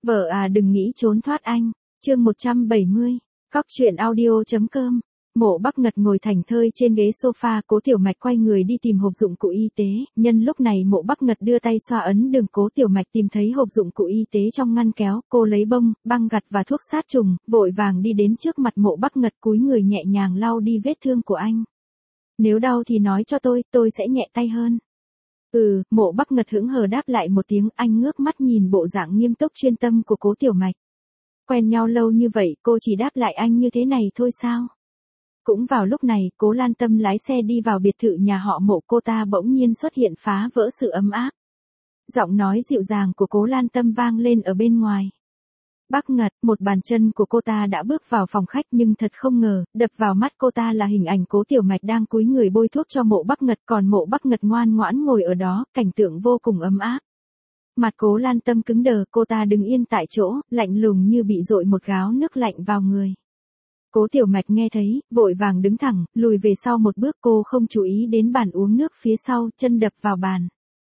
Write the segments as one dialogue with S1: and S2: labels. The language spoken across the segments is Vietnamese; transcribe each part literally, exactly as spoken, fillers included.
S1: Vợ à đừng nghĩ trốn thoát anh. Chương một trăm bảy mươi. Cóc truyện audio.com. Mộ Bắc Ngật ngồi thảnh thơi trên ghế sofa, Cố Tiểu Mạch quay người đi tìm hộp dụng cụ y tế. Nhân lúc này Mộ Bắc Ngật đưa tay xoa ấn đường, Cố Tiểu Mạch tìm thấy hộp dụng cụ y tế trong ngăn kéo, cô lấy bông, băng gặt và thuốc sát trùng, vội vàng đi đến trước mặt Mộ Bắc Ngật, cúi người nhẹ nhàng lau đi vết thương của anh. Nếu đau thì nói cho tôi, tôi sẽ nhẹ tay hơn. Ừ, Mộ Bắc Ngật hững hờ đáp lại một tiếng. Anh ngước mắt nhìn bộ dạng nghiêm túc chuyên tâm của Cố Tiểu Mạch. Quen nhau lâu như vậy, cô chỉ đáp lại anh như thế này thôi sao? Cũng vào lúc này, Cố Lan Tâm lái xe đi vào biệt thự nhà họ Mộ, cô ta bỗng nhiên xuất hiện phá vỡ sự ấm áp. Giọng nói dịu dàng của Cố Lan Tâm vang lên ở bên ngoài. Bắc Ngật, một bàn chân của cô ta đã bước vào phòng khách, nhưng thật không ngờ, đập vào mắt cô ta là hình ảnh Cố Tiểu Mạch đang cúi người bôi thuốc cho Mộ Bắc Ngật, còn Mộ Bắc Ngật ngoan ngoãn ngồi ở đó, cảnh tượng vô cùng ấm áp. Mặt Cố Lan Tâm cứng đờ, cô ta đứng yên tại chỗ, lạnh lùng như bị dội một gáo nước lạnh vào người. Cố Tiểu Mạch nghe thấy, vội vàng đứng thẳng, lùi về sau một bước, cô không chú ý đến bàn uống nước phía sau, chân đập vào bàn.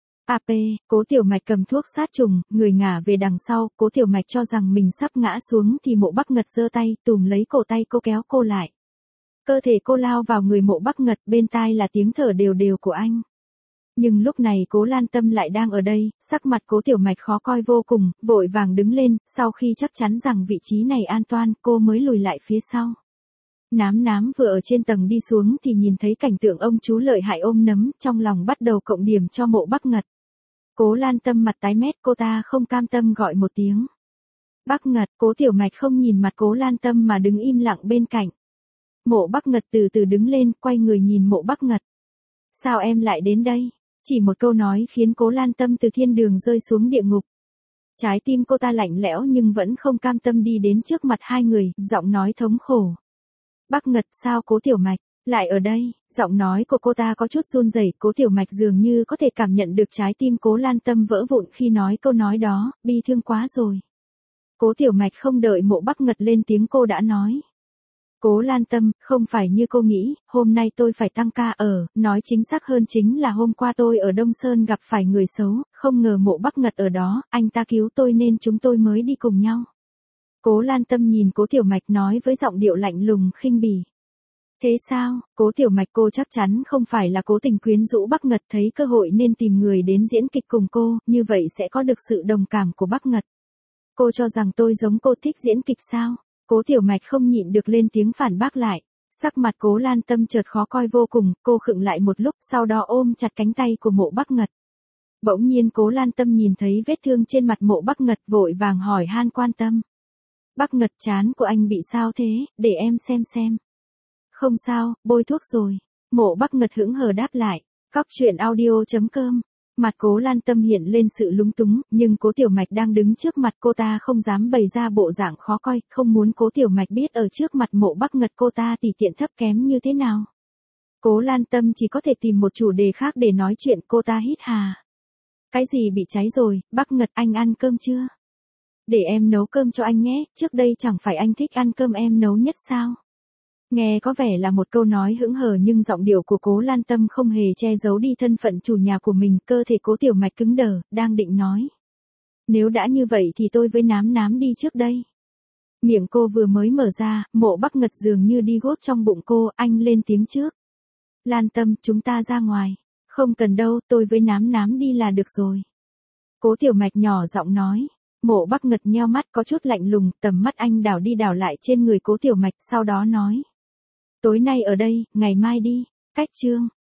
S1: a pê, Cố Tiểu Mạch cầm thuốc sát trùng, người ngả về đằng sau, Cố Tiểu Mạch cho rằng mình sắp ngã xuống thì Mộ Bắc Ngật giơ tay, túm lấy cổ tay cô, kéo cô lại. Cơ thể cô lao vào người Mộ Bắc Ngật, bên tai là tiếng thở đều đều của anh. Nhưng lúc này Cố Lan Tâm lại đang ở đây, sắc mặt Cố Tiểu Mạch khó coi vô cùng, vội vàng đứng lên, sau khi chắc chắn rằng vị trí này an toàn, cô mới lùi lại phía sau. Nám nám vừa ở trên tầng đi xuống thì nhìn thấy cảnh tượng ông chú lợi hại ôm nấm, trong lòng bắt đầu cộng điểm cho Mộ Bắc Ngật. Cố Lan Tâm mặt tái mét, cô ta không cam tâm gọi một tiếng. Bắc Ngật, Cố Tiểu Mạch không nhìn mặt Cố Lan Tâm mà đứng im lặng bên cạnh. Mộ Bắc Ngật từ từ đứng lên, quay người nhìn Mộ Bắc Ngật. Sao em lại đến đây? Chỉ một câu nói khiến Cố Lan Tâm từ thiên đường rơi xuống địa ngục. Trái tim cô ta lạnh lẽo nhưng vẫn không cam tâm đi đến trước mặt hai người, giọng nói thống khổ. Bắc Ngật, sao Cố Tiểu Mạch lại ở đây? Giọng nói của cô ta có chút run rẩy, Cố Tiểu Mạch dường như có thể cảm nhận được trái tim Cố Lan Tâm vỡ vụn khi nói câu nói đó, bi thương quá rồi. Cố Tiểu Mạch không đợi Mộ Bắc Ngật lên tiếng cô đã nói. Cố Lan Tâm, không phải như cô nghĩ, hôm nay tôi phải tăng ca ở, nói chính xác hơn chính là hôm qua tôi ở Đông Sơn gặp phải người xấu, không ngờ Mộ Bắc Ngật ở đó, anh ta cứu tôi nên chúng tôi mới đi cùng nhau. Cố Lan Tâm nhìn Cố Tiểu Mạch nói với giọng điệu lạnh lùng khinh bỉ. Thế sao? Cố Tiểu Mạch, cô chắc chắn không phải là cố tình quyến rũ Bắc Ngật, thấy cơ hội nên tìm người đến diễn kịch cùng cô, như vậy sẽ có được sự đồng cảm của Bắc Ngật. Cô cho rằng tôi giống cô thích diễn kịch sao? Cố Tiểu Mạch không nhịn được lên tiếng phản bác lại. Sắc mặt Cố Lan Tâm chợt khó coi vô cùng, cô khựng lại một lúc, sau đó ôm chặt cánh tay của Mộ Bắc Ngật. Bỗng nhiên Cố Lan Tâm nhìn thấy vết thương trên mặt Mộ Bắc Ngật, vội vàng hỏi han quan tâm. Bắc Ngật, trán của anh bị sao thế, để em xem xem. Không sao, bôi thuốc rồi. Mộ Bắc Ngật hững hờ đáp lại. Cóc truyện audio.com. Mặt Cố Lan Tâm hiện lên sự lúng túng, nhưng Cố Tiểu Mạch đang đứng trước mặt cô ta không dám bày ra bộ dạng khó coi, không muốn Cố Tiểu Mạch biết ở trước mặt Mộ Bắc Ngật cô ta tỉ tiện thấp kém như thế nào. Cố Lan Tâm chỉ có thể tìm một chủ đề khác để nói chuyện, cô ta hít hà. Cái gì bị cháy rồi, Bắc Ngật, anh ăn cơm chưa? Để em nấu cơm cho anh nhé, trước đây chẳng phải anh thích ăn cơm em nấu nhất sao? Nghe có vẻ là một câu nói hững hờ nhưng giọng điệu của Cố Lan Tâm không hề che giấu đi thân phận chủ nhà của mình, cơ thể Cố Tiểu Mạch cứng đờ, đang định nói. Nếu đã như vậy thì tôi với Nám Nám đi trước đây. Miệng cô vừa mới mở ra, Mộ Bắc Ngật dường như đi guốc trong bụng cô, anh lên tiếng trước. Lan Tâm, chúng ta ra ngoài. Không cần đâu, tôi với Nám Nám đi là được rồi. Cố Tiểu Mạch nhỏ giọng nói. Mộ Bắc Ngật nheo mắt có chút lạnh lùng, tầm mắt anh đảo đi đảo lại trên người Cố Tiểu Mạch, sau đó nói. Tối nay ở đây, ngày mai đi. Cách chương.